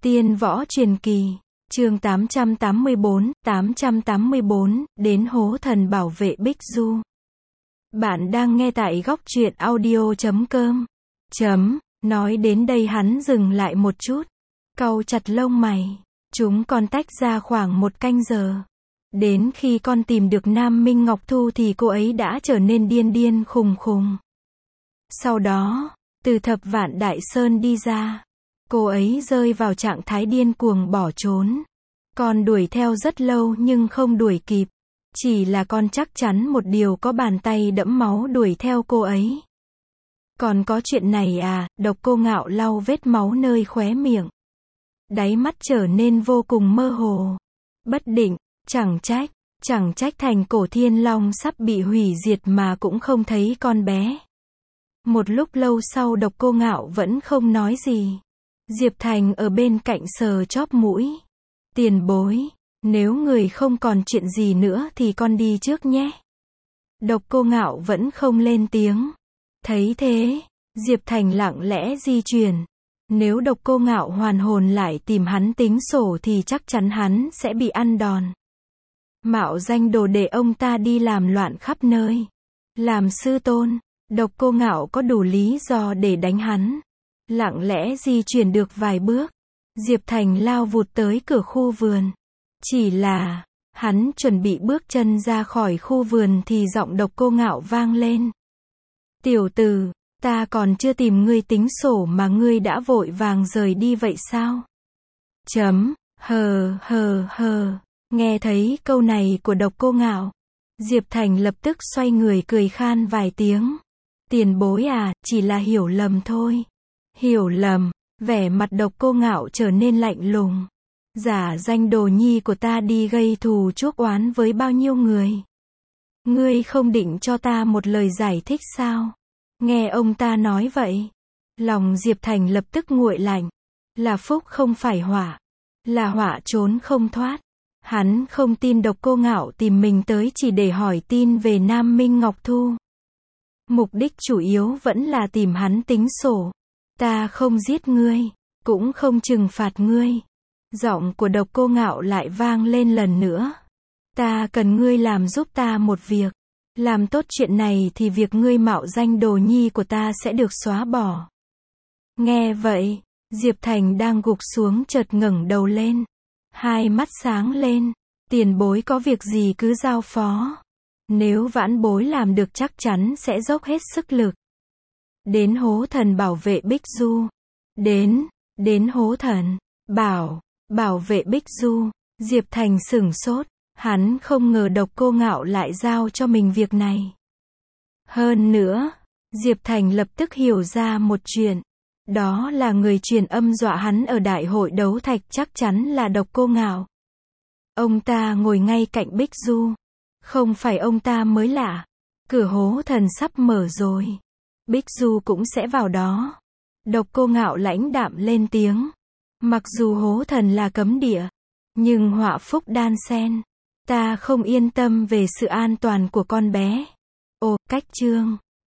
Tiên võ truyền kỳ, chương 884, đến hố thần bảo vệ Bích Du. Bạn đang nghe tại góc truyện audio.com. Nói đến đây hắn dừng lại một chút, cau chặt lông mày. Chúng con tách ra khoảng 1 canh giờ. Đến khi con tìm được Nam Minh Ngọc Thu thì cô ấy đã trở nên điên khùng khùng. Sau đó, từ Thập Vạn Đại Sơn đi ra. Cô ấy rơi vào trạng thái điên cuồng bỏ trốn. Con đuổi theo rất lâu nhưng không đuổi kịp. Chỉ là con chắc chắn một điều, có bàn tay đẫm máu đuổi theo cô ấy. Còn có chuyện này à? Độc Cô Ngạo lau vết máu nơi khóe miệng. Đáy mắt trở nên vô cùng mơ hồ, bất định. Chẳng trách thành cổ thiên long sắp bị hủy diệt mà cũng không thấy con bé. Một lúc lâu sau Độc Cô Ngạo vẫn không nói gì. Diệp Thành ở bên cạnh sờ chóp mũi. Tiền bối, nếu người không còn chuyện gì nữa thì con đi trước nhé. Độc Cô Ngạo vẫn không lên tiếng. Thấy thế, Diệp Thành lặng lẽ di chuyển. Nếu Độc Cô Ngạo hoàn hồn lại tìm hắn tính sổ thì chắc chắn hắn sẽ bị ăn đòn. Mạo danh đồ để ông ta đi làm loạn khắp nơi. Làm sư tôn, Độc Cô Ngạo có đủ lý do để đánh hắn. Lặng lẽ di chuyển được vài bước, Diệp Thành lao vụt tới cửa khu vườn. Chỉ là, hắn chuẩn bị bước chân ra khỏi khu vườn thì giọng Độc Cô Ngạo vang lên. Tiểu tử, ta còn chưa tìm ngươi tính sổ mà ngươi đã vội vàng rời đi vậy sao? Nghe thấy câu này của Độc Cô Ngạo, Diệp Thành lập tức xoay người cười khan vài tiếng. Tiền bối à, chỉ là hiểu lầm thôi. Hiểu lầm? Vẻ mặt Độc Cô Ngạo trở nên lạnh lùng. Giả danh đồ nhi của ta đi gây thù chuốc oán với bao nhiêu người. Ngươi không định cho ta một lời giải thích sao? Nghe ông ta nói vậy, lòng Diệp Thành lập tức nguội lạnh. Là phúc không phải họa, là họa trốn không thoát. Hắn không tin Độc Cô Ngạo tìm mình tới chỉ để hỏi tin về Nam Minh Ngọc Thu. Mục đích chủ yếu vẫn là tìm hắn tính sổ. Ta không giết ngươi, cũng không trừng phạt ngươi. Giọng của Độc Cô Ngạo lại vang lên lần nữa. Ta cần ngươi làm giúp ta một việc. Làm tốt chuyện này thì việc ngươi mạo danh đồ nhi của ta sẽ được xóa bỏ. Nghe vậy, Diệp Thành đang gục xuống chợt ngẩng đầu lên. Hai mắt sáng lên. Tiền bối có việc gì cứ giao phó. Nếu vãn bối làm được chắc chắn sẽ dốc hết sức lực. Đến hố thần bảo vệ Bích Du. Đến hố thần, bảo vệ Bích Du. Diệp Thành sửng sốt. Hắn không ngờ Độc Cô Ngạo lại giao cho mình việc này. Hơn nữa, Diệp Thành lập tức hiểu ra một chuyện. Đó là người truyền âm dọa hắn ở đại hội đấu thạch chắc chắn là Độc Cô Ngạo. Ông ta ngồi ngay cạnh Bích Du. Không phải ông ta mới lạ. Cửa hố thần sắp mở rồi. Bích Du cũng sẽ vào đó. Độc Cô Ngạo lãnh đạm lên tiếng. Mặc dù hố thần là cấm địa, nhưng họa phúc đan xen. Ta không yên tâm về sự an toàn của con bé. Ồ, cách chương